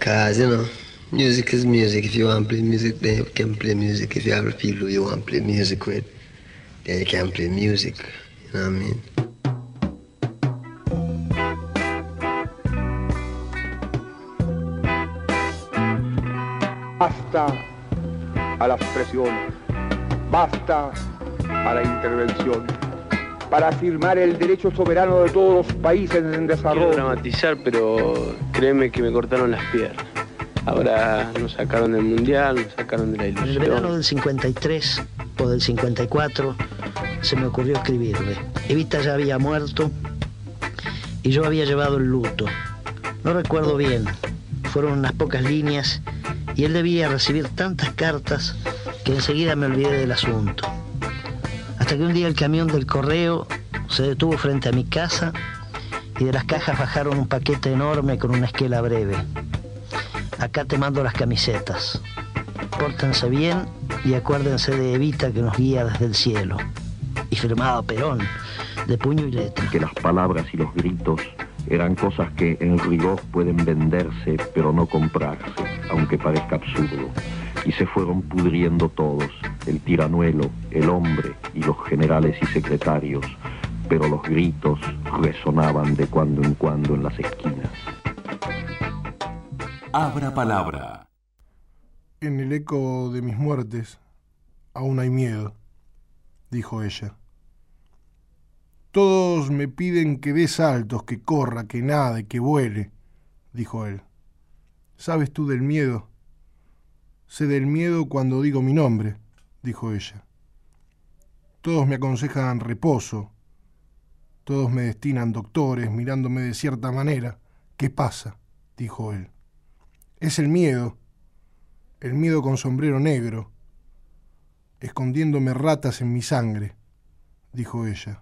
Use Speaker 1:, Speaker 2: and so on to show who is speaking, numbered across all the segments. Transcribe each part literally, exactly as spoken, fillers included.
Speaker 1: Because, you know, music is music. If you want to play music, then you can play music. If you have people who you want to play music with, then you can play music. You know what I mean?
Speaker 2: Basta a las presiones, basta a la intervención, para afirmar el derecho soberano de todos los países en desarrollo.
Speaker 3: Quiero dramatizar, pero créeme que me cortaron las piernas. Ahora nos sacaron del mundial, nos sacaron de la ilusión.
Speaker 4: En el verano del cincuenta y tres o del cincuenta y cuatro se me ocurrió escribirle. Evita ya había muerto y yo había llevado el luto. No recuerdo bien, fueron unas pocas líneas y él debía recibir tantas cartas que enseguida me olvidé del asunto. Hasta que un día el camión del correo se detuvo frente a mi casa y de las cajas bajaron un paquete enorme con una esquela breve. Acá te mando las camisetas. Pórtense bien y acuérdense de Evita que nos guía desde el cielo. Y firmado Perón, de puño y letra.
Speaker 5: Que las palabras y los gritos eran cosas que en rigor pueden venderse pero no comprarse, aunque parezca absurdo. Y se fueron pudriendo todos, el tiranuelo, el hombre y los generales y secretarios, pero los gritos resonaban de cuando en cuando en las esquinas.
Speaker 6: Abra palabra.
Speaker 7: En el eco de mis muertes aún hay miedo, dijo ella. Todos me piden que dé saltos, que corra, que nade, que vuele, dijo él. ¿Sabes tú del miedo? Sé del miedo cuando digo mi nombre, dijo ella. Todos me aconsejan reposo, todos me destinan doctores mirándome de cierta manera. ¿Qué pasa?, dijo él. Es el miedo, el miedo con sombrero negro, escondiéndome ratas en mi sangre, dijo ella.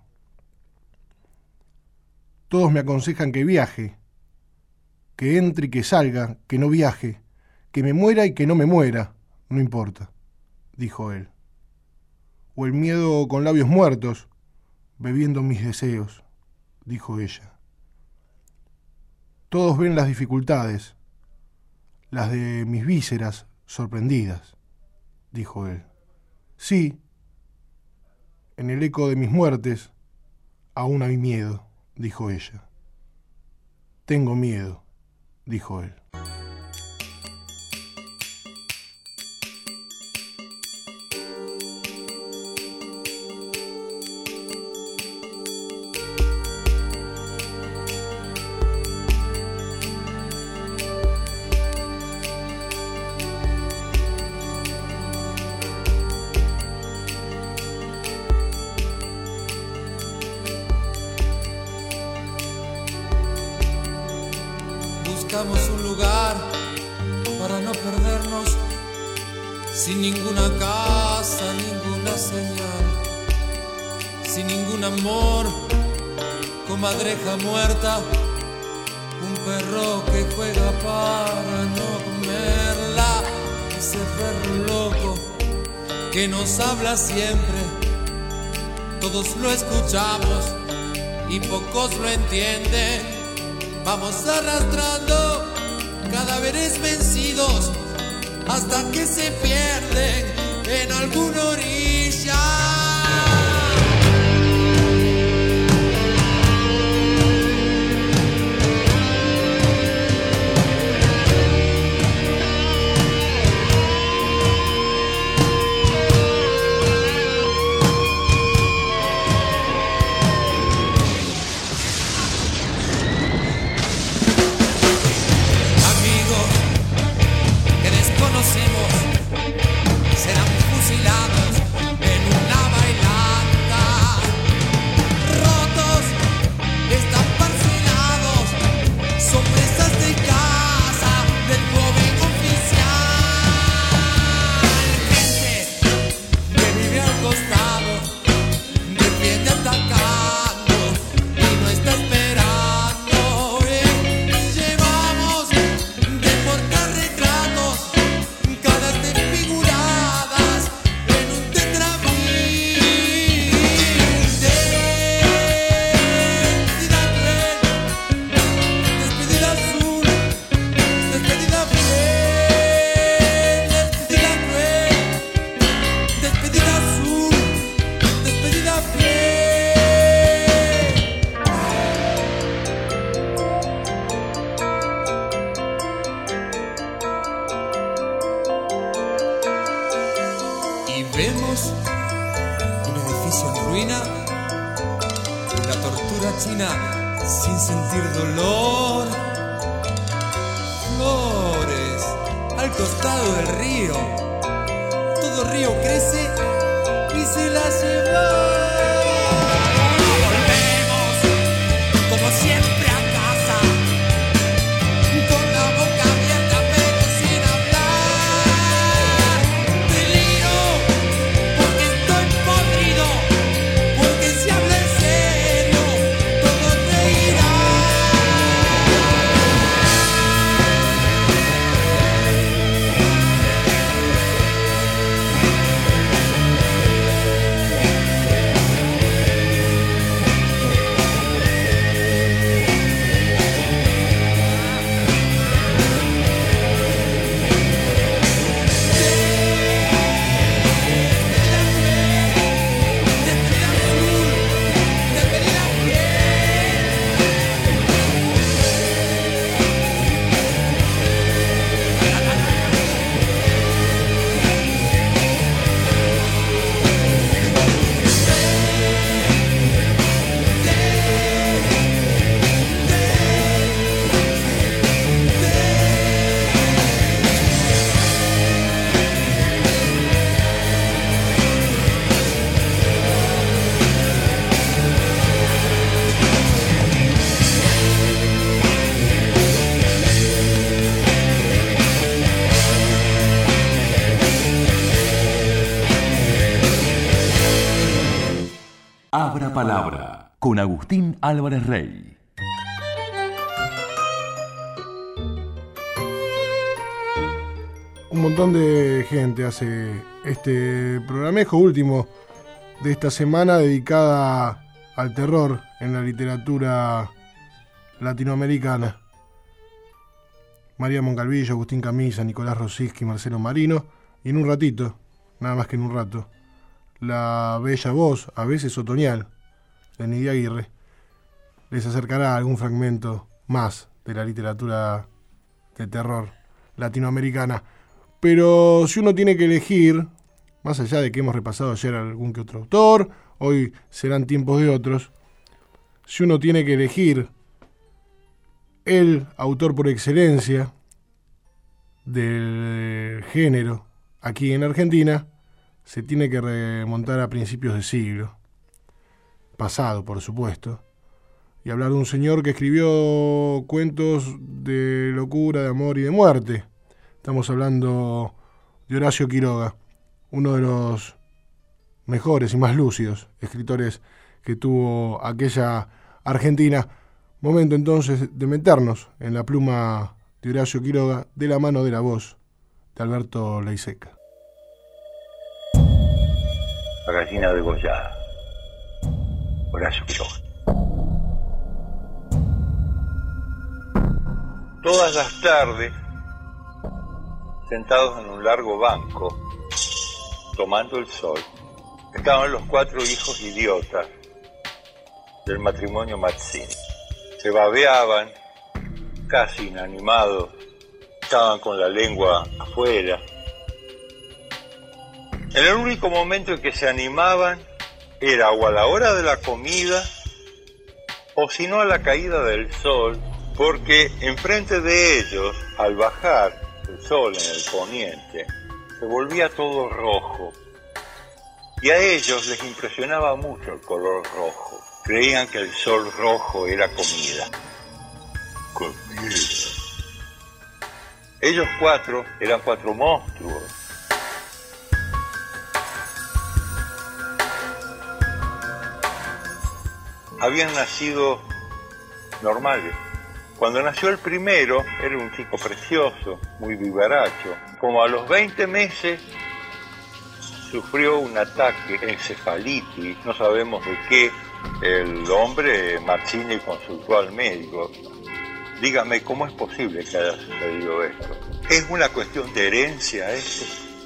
Speaker 7: Todos me aconsejan que viaje, que entre y que salga, que no viaje, que me muera y que no me muera, no importa, dijo él. O el miedo con labios muertos, bebiendo mis deseos, dijo ella. Todos ven las dificultades, las de mis vísceras sorprendidas, dijo él. Sí, en el eco de mis muertes aún hay miedo, dijo ella. Tengo miedo, dijo él.
Speaker 8: Buscamos un lugar para no perdernos, sin ninguna casa, ninguna señal, sin ningún amor, comadreja muerta, un perro que juega para no comerla, ese perro loco que nos habla siempre, todos lo escuchamos y pocos lo entienden. Vamos arrastrando cadáveres vencidos hasta que se pierden en alguna orilla. Serán fusilados en una Vemos un edificio en ruina, la tortura china sin sentir dolor, flores al costado del río, todo río crece y se la lleva. Volvemos como siempre a casa, con la boca abierta pero sin hablar. Deliro porque estoy podrido, porque si habla en serio todo reirá.
Speaker 6: Abra Palabra, con Agustín Álvarez Rey.
Speaker 7: Un montón de gente hace este programejo último de esta semana dedicada al terror en la literatura latinoamericana. María Moncalvillo, Agustín Camisa, Nicolás Rosiski, Marcelo Marino, y en un ratito, nada más que en un rato, la bella voz, a veces otoñal, de Nidia Aguirre, les acercará algún fragmento más de la literatura de terror latinoamericana. Pero si uno tiene que elegir, más allá de que hemos repasado ayer algún que otro autor, hoy serán tiempos de otros, si uno tiene que elegir el autor por excelencia del género aquí en Argentina, se tiene que remontar a principios de siglo pasado, por supuesto, y hablar de un señor que escribió cuentos de locura, de amor y de muerte. Estamos hablando de Horacio Quiroga, uno de los mejores y más lúcidos escritores que tuvo aquella Argentina. Momento entonces de meternos en la pluma de Horacio Quiroga, de la mano de la voz de Alberto Leiseca.
Speaker 9: La gallina degollada. Horacio Quiroga. Todas las tardes, sentados en un largo banco, tomando el sol, estaban los cuatro hijos idiotas del matrimonio Mazzini. Se babeaban, casi inanimados, estaban con la lengua afuera. En el único momento en que se animaban era o a la hora de la comida o si no a la caída del sol, porque enfrente de ellos, al bajar el sol en el poniente, se volvía todo rojo. Y a ellos les impresionaba mucho el color rojo. Creían que el sol rojo era comida. Comida. Ellos cuatro eran cuatro monstruos. Habían nacido normales. Cuando nació el primero, era un chico precioso, muy vivaracho. Como a los veinte meses, sufrió un ataque, encefalitis, no sabemos de qué. El hombre, Mazzini, consultó al médico. Dígame, ¿cómo es posible que haya sucedido esto? ¿Es una cuestión de herencia esto?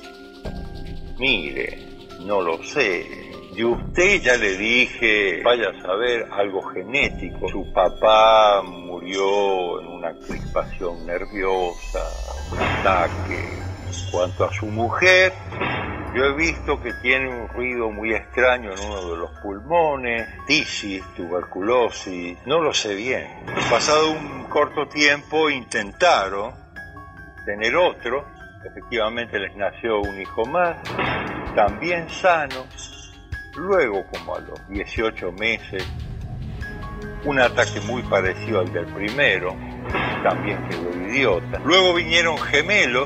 Speaker 9: Mire, no lo sé. Y usted, ya le dije, vaya a saber, algo genético. Su papá murió en una crispación nerviosa, un ataque. En cuanto a su mujer, Yo he visto que tiene un ruido muy extraño en uno de los pulmones, tisis, tuberculosis, no lo sé bien. Pasado un corto tiempo intentaron tener otro, efectivamente les nació un hijo más, también sano. Luego, como a los dieciocho meses, un ataque muy parecido al del primero, también quedó idiota. Luego vinieron gemelos,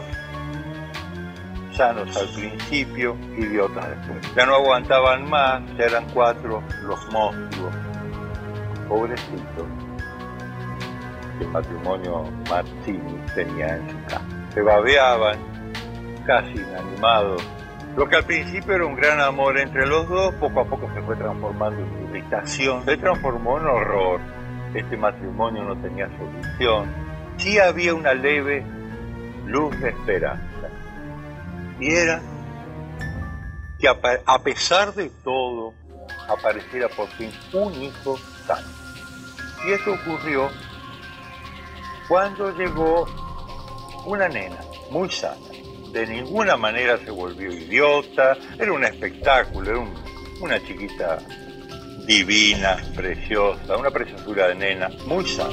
Speaker 9: sanos al principio, idiotas después. Ya no aguantaban más, ya eran cuatro los monstruos. Pobrecitos, que el matrimonio Mazzini tenía en su casa. Se babeaban, casi inanimados. Lo que al principio era un gran amor entre los dos, poco a poco se fue transformando en irritación, se transformó en horror. Este matrimonio no tenía solución. Sí había una leve luz de esperanza. Y era que a pesar de todo, apareciera por fin un hijo sano. Y esto ocurrió cuando llegó una nena muy sana. De ninguna manera se volvió idiota, era un espectáculo, era un, una chiquita divina, preciosa, una preciosura de nena, muy sana.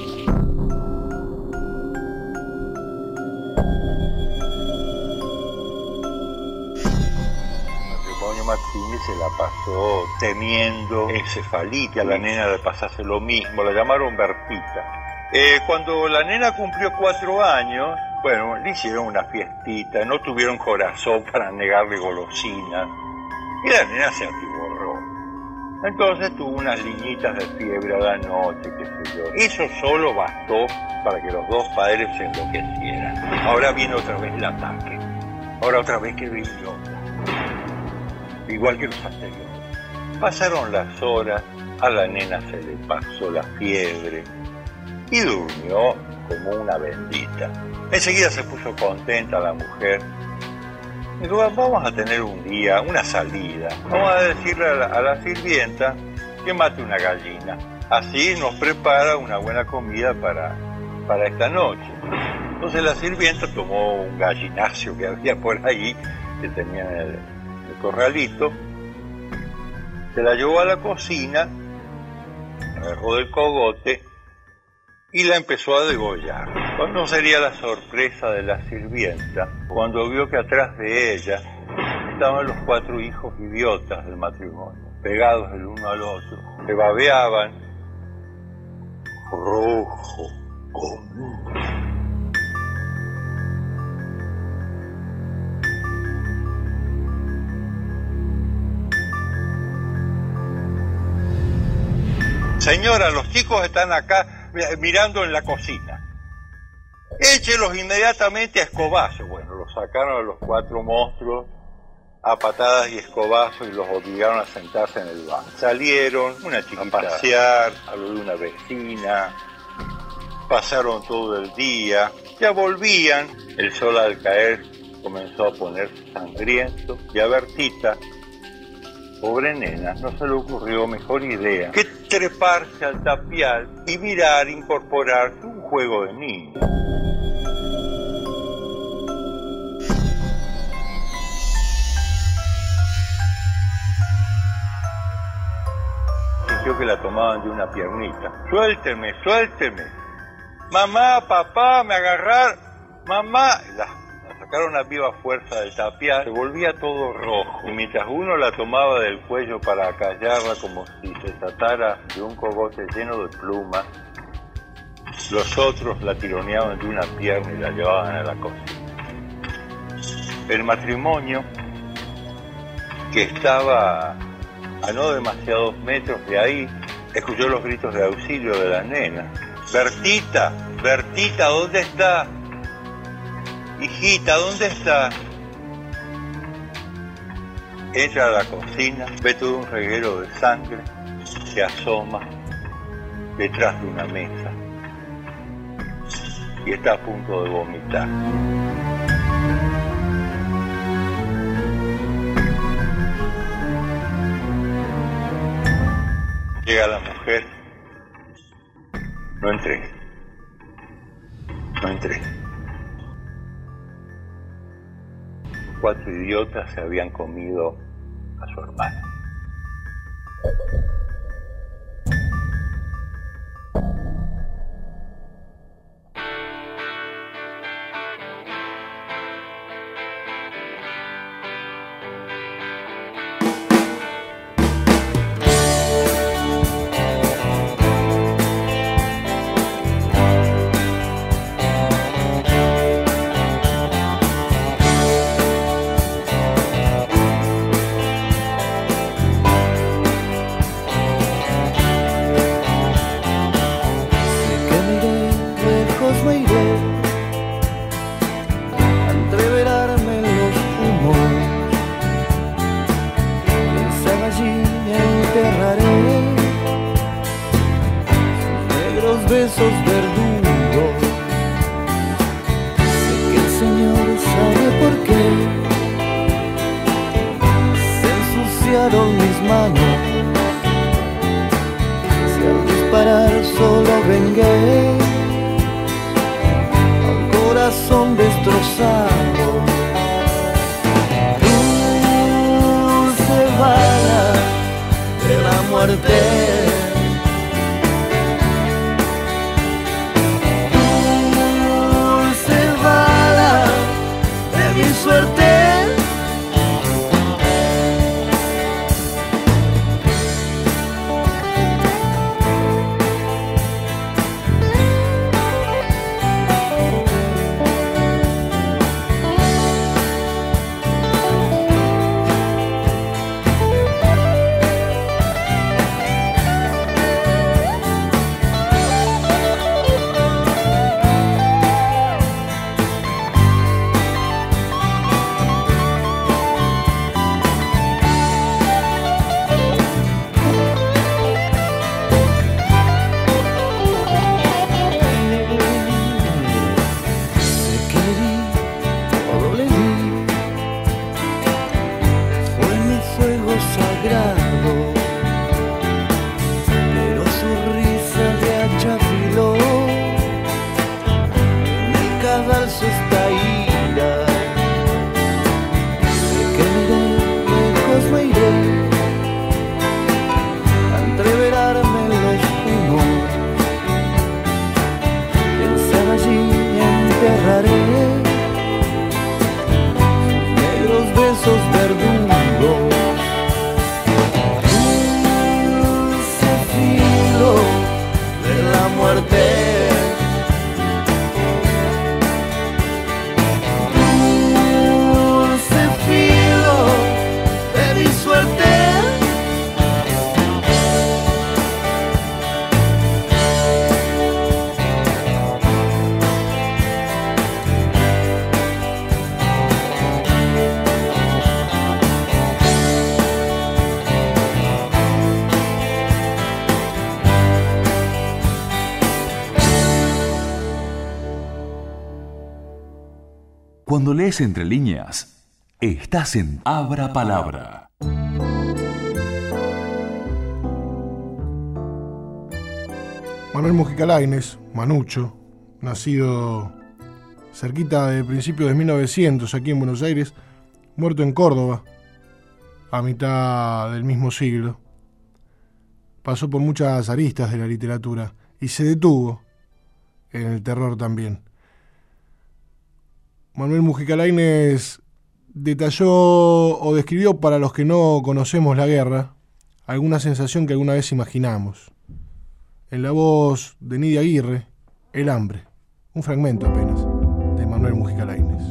Speaker 9: El matrimonio Mazzini se la pasó temiendo encefalitis, a la nena le pasase lo mismo, la llamaron Bertita. Eh, cuando la nena cumplió cuatro años, bueno, le hicieron una fiestita, no tuvieron corazón para negarle golosinas, y la nena se atiborró. Entonces tuvo unas liñitas de fiebre a la noche, qué sé yo. Eso solo bastó para que los dos padres se enloquecieran. Ahora viene otra vez el ataque, ahora otra vez que idiota, igual que los anteriores. Pasaron las horas, a la nena se le pasó la fiebre, y durmió como una bendita. Enseguida se puso contenta la mujer. Dijo, vamos a tener un día, una salida. Vamos a decirle a la, a la sirvienta que mate una gallina. Así nos prepara una buena comida para, para esta noche. Entonces la sirvienta tomó un gallinacio que había por ahí, que tenía en el, el corralito, se la llevó a la cocina, agarró del cogote y la empezó a degollar. ¿Cuál sería la sorpresa de la sirvienta cuando vio que atrás de ella estaban los cuatro hijos idiotas del matrimonio, pegados el uno al otro, que babeaban rojo común? Señora, los chicos están acá mirando en la cocina. Échelos inmediatamente a escobazos. Bueno, los sacaron a los cuatro monstruos a patadas y escobazos y los obligaron a sentarse en el banco. Salieron una chiquita a pasear, a lo de una vecina, pasaron todo el día, ya volvían. El sol al caer comenzó a ponerse sangriento y a Bertita, pobre nena, no se le ocurrió mejor idea que treparse al tapial y mirar, incorporar un juego de niños. Sintió que la tomaban de una piernita. Suélteme, suélteme. Mamá, papá, me agarrar. Mamá. La sacaron a viva fuerza del tapial, se volvía todo rojo, y mientras uno la tomaba del cuello para acallarla como si se tratara de un cogote lleno de plumas, los otros la tironeaban de una pierna y la llevaban a la cocina. El matrimonio, que estaba a no demasiados metros de ahí, escuchó los gritos de auxilio de la nena. Bertita, Bertita, ¿dónde está? Hijita, ¿dónde está? Entra a la cocina, ve todo un reguero de sangre, se asoma detrás de una mesa y está a punto de vomitar. Llega la mujer. No entré. No entré. cuatro idiotas se habían comido a su hermano.
Speaker 6: Cuando lees entre líneas, estás en Abra Palabra.
Speaker 7: Manuel Mujica Lainez, Manucho, nacido cerquita de principios de mil novecientos aquí en Buenos Aires, muerto en Córdoba a mitad del mismo siglo. Pasó por muchas aristas de la literatura y se detuvo en el terror también. Manuel Mujica Lainez detalló o describió, para los que no conocemos la guerra, alguna sensación que alguna vez imaginamos. En la voz de Nidia Aguirre, El hambre, un fragmento apenas de Manuel Mujica Lainez.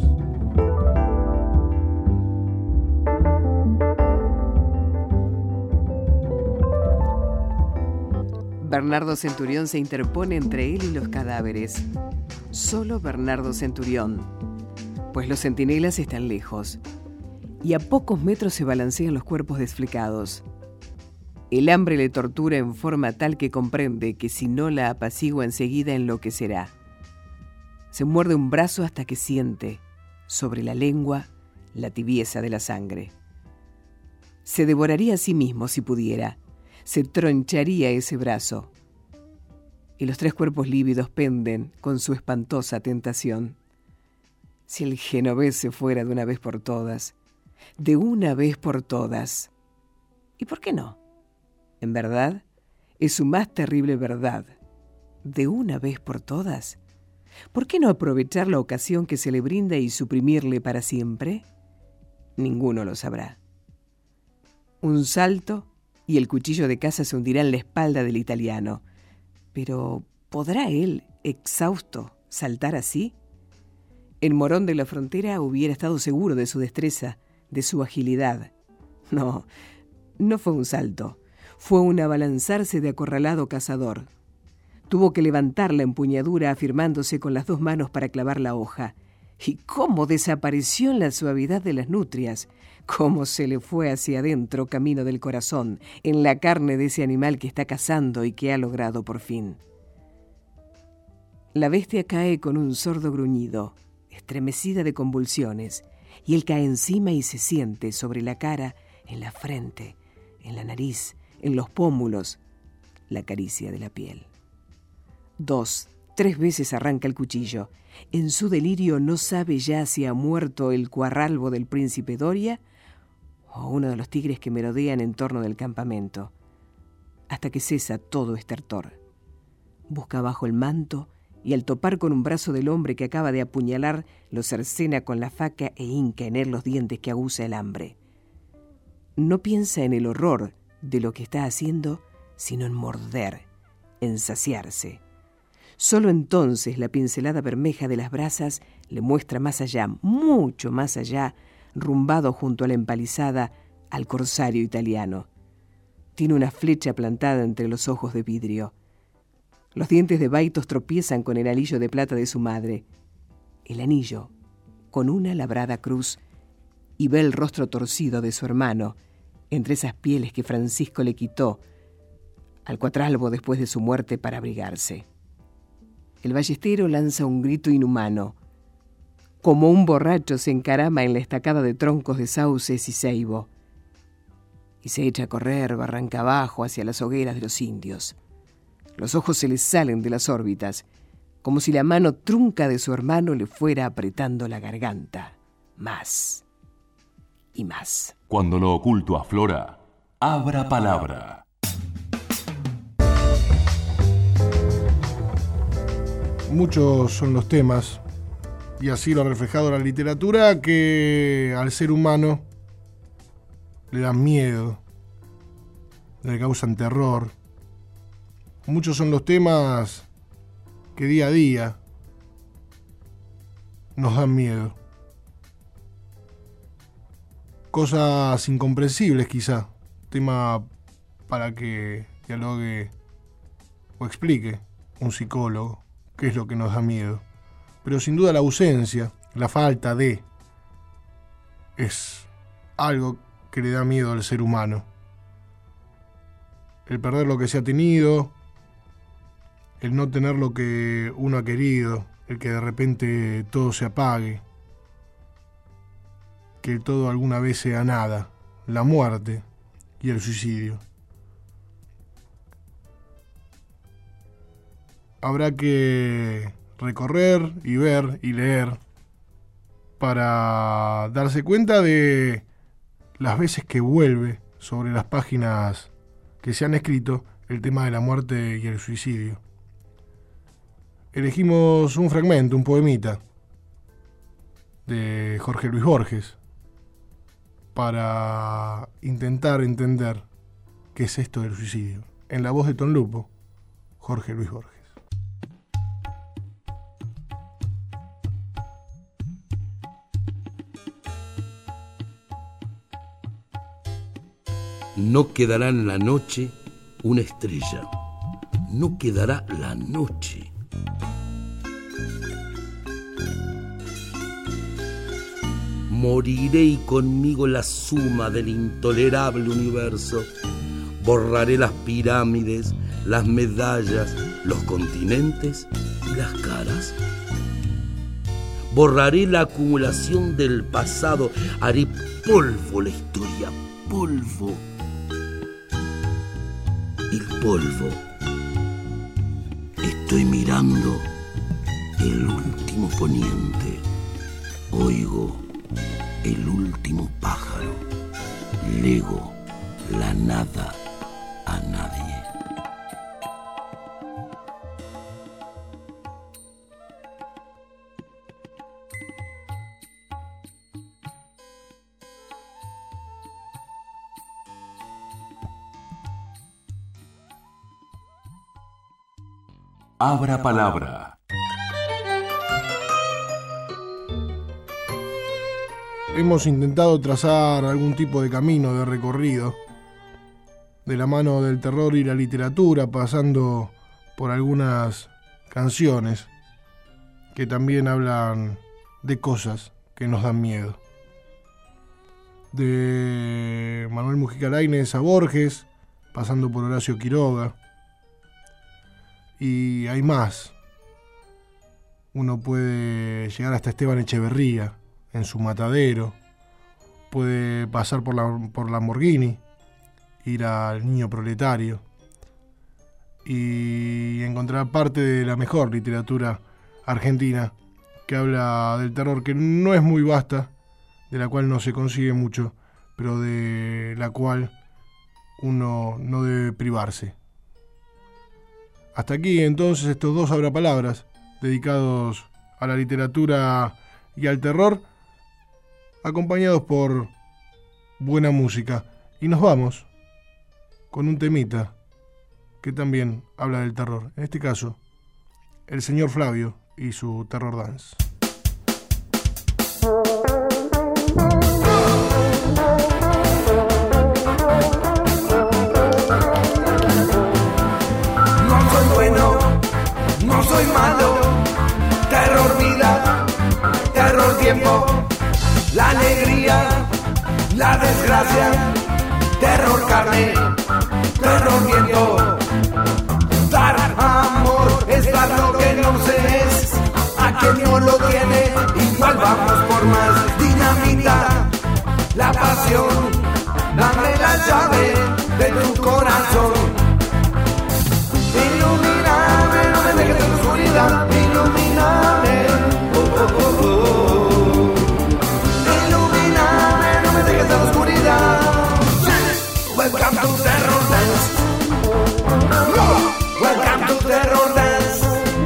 Speaker 10: Bernardo Centurión se interpone entre él y los cadáveres. Solo Bernardo Centurión, pues los centinelas están lejos, y a pocos metros se balancean los cuerpos desflecados. El hambre le tortura en forma tal que comprende que si no la apacigua enseguida enloquecerá. Se muerde un brazo hasta que siente, sobre la lengua, la tibieza de la sangre. Se devoraría a sí mismo si pudiera, se troncharía ese brazo. Y los tres cuerpos lívidos penden con su espantosa tentación. Si el genovés se fuera de una vez por todas, de una vez por todas. ¿Y por qué no? En verdad, es su más terrible verdad. De una vez por todas. ¿Por qué no aprovechar la ocasión que se le brinda y suprimirle para siempre? Ninguno lo sabrá. Un salto y el cuchillo de caza se hundirá en la espalda del italiano. Pero, ¿podrá él, exhausto, saltar así? El morón de la frontera hubiera estado seguro de su destreza, de su agilidad. No, no fue un salto. Fue un abalanzarse de acorralado cazador. Tuvo que levantar la empuñadura afirmándose con las dos manos para clavar la hoja. Y cómo desapareció en la suavidad de las nutrias, cómo se le fue hacia adentro camino del corazón, en la carne de ese animal que está cazando y que ha logrado por fin. La bestia cae con un sordo gruñido, estremecida de convulsiones, y él cae encima y se siente sobre la cara, en la frente, en la nariz, en los pómulos, la caricia de la piel. Dos, tres veces arranca el cuchillo. En su delirio no sabe ya si ha muerto el cuarralbo del príncipe Doria o uno de los tigres que merodean en torno del campamento, hasta que cesa todo estertor. Busca bajo el manto y al topar con un brazo del hombre que acaba de apuñalar, lo cercena con la faca e hinca en él los dientes que aguza el hambre. No piensa en el horror de lo que está haciendo, sino en morder, en saciarse. Solo entonces la pincelada bermeja de las brasas le muestra más allá, mucho más allá, rumbado junto a la empalizada, al corsario italiano. Tiene una flecha plantada entre los ojos de vidrio. Los dientes de Baitos tropiezan con el anillo de plata de su madre. El anillo, con una labrada cruz, y ve el rostro torcido de su hermano, entre esas pieles que Francisco le quitó al cuatralbo después de su muerte para abrigarse. El ballestero lanza un grito inhumano. Como un borracho se encarama en la estacada de troncos de sauces y ceibo y se echa a correr barranca abajo hacia las hogueras de los indios. Los ojos se le salen de las órbitas, como si la mano trunca de su hermano le fuera apretando la garganta. Más y más.
Speaker 6: Cuando lo oculto aflora, abra palabra.
Speaker 7: Muchos son los temas, y así lo ha reflejado la literatura, que al ser humano le dan miedo, le causan terror. Muchos son los temas que día a día nos dan miedo. Cosas incomprensibles quizá, tema para que dialogue o explique un psicólogo qué es lo que nos da miedo. Pero sin duda la ausencia, la falta de, es algo que le da miedo al ser humano. El perder lo que se ha tenido, el no tener lo que uno ha querido, el que de repente todo se apague, que todo alguna vez sea nada, la muerte y el suicidio. Habrá que recorrer y ver y leer para darse cuenta de las veces que vuelve sobre las páginas que se han escrito el tema de la muerte y el suicidio. Elegimos un fragmento, un poemita de Jorge Luis Borges para intentar entender qué es esto del suicidio. En la voz de Ton Lupo, Jorge Luis Borges.
Speaker 11: No quedará en la noche una estrella, no quedará la noche. Moriré y conmigo la suma del intolerable universo. Borraré las pirámides, las medallas, los continentes y las caras. Borraré la acumulación del pasado, haré polvo la historia, polvo. El polvo. Estoy mirando el último poniente. oigo el último pájaro, lego la nada a nadie.
Speaker 6: Abra palabra.
Speaker 7: Hemos intentado trazar algún tipo de camino de recorrido, de la mano del terror y la literatura, pasando por algunas canciones que también hablan de cosas que nos dan miedo. De Manuel Mujica Lainez a Borges, pasando por Horacio Quiroga. Y hay más. Uno puede llegar hasta Esteban Echeverría en Su Matadero. Puede pasar por la, por Lamborghini, ir al Niño Proletario y encontrar parte de la mejor literatura argentina que habla del terror, que no es muy vasta, de la cual no se consigue mucho, pero de la cual uno no debe privarse. Hasta aquí entonces estos dos abrapalabras dedicados a la literatura y al terror, acompañados por buena música. Y nos vamos con un temita que también habla del terror. En este caso, el señor Flavio y su Terror Dance.
Speaker 12: No soy malo, terror vida, terror tiempo, la alegría, la desgracia, terror carne, terror viento. Dar amor es dar lo que no se es, a quien no lo tiene, igual vamos por más. Dinamita, la pasión, dame la llave de tu corazón. Ilumíname, no me dejes en la oscuridad. Ilumíname, oh, oh, oh, oh. Ilumíname, no me dejes en la oscuridad. Welcome to Terror Dance. Welcome to Terror Dance.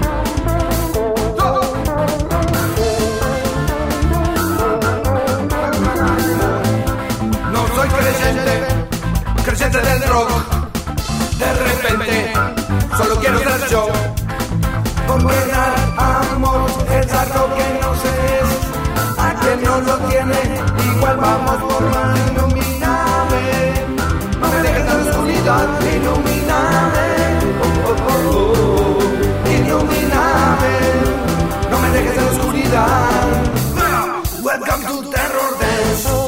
Speaker 12: No soy creyente, creyente del rock. De repente solo quiero ser yo, porque dar amor es dar lo que no se es, a quien no lo tiene, igual vamos por más. Ilumíname, no me dejes en la oscuridad. Ilumíname, oh, oh, oh, oh. Ilumíname, no me dejes en la oscuridad. Welcome to Terror Dance.